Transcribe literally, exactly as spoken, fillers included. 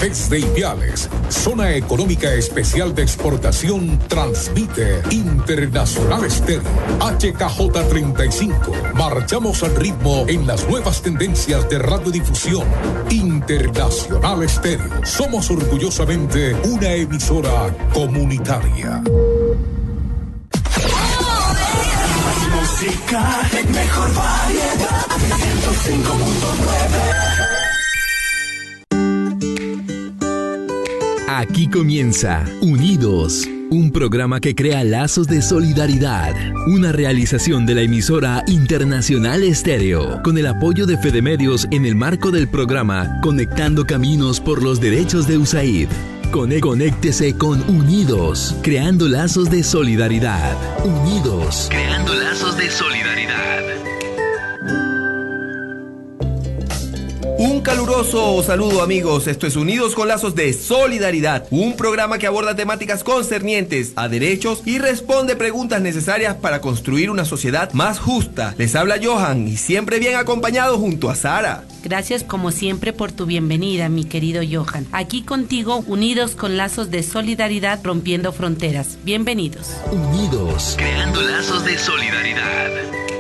Desde Ipiales, Zona Económica Especial de Exportación, transmite Internacional Estéreo H K J treinta y cinco. Marchamos al ritmo en las nuevas tendencias de radiodifusión. Internacional Estéreo. Somos orgullosamente una emisora comunitaria. Música en mejor variedad, ciento cinco punto nueve. Aquí comienza Unidos, un programa que crea lazos de solidaridad, una realización de la emisora Internacional Estéreo, con el apoyo de Fede Medios en el marco del programa Conectando Caminos por los Derechos de U S A I D. Conéctese con Unidos, creando lazos de solidaridad. Unidos, creando lazos de solidaridad. Un caluroso saludo, amigos. Esto es Unidos con Lazos de Solidaridad, un programa que aborda temáticas concernientes a derechos y responde preguntas necesarias para construir una sociedad más justa. Les habla Johan y siempre bien acompañado junto a Sara. Gracias como siempre por tu bienvenida, mi querido Johan. Aquí contigo, unidos con lazos de solidaridad, rompiendo fronteras. Bienvenidos. Unidos, creando lazos de solidaridad.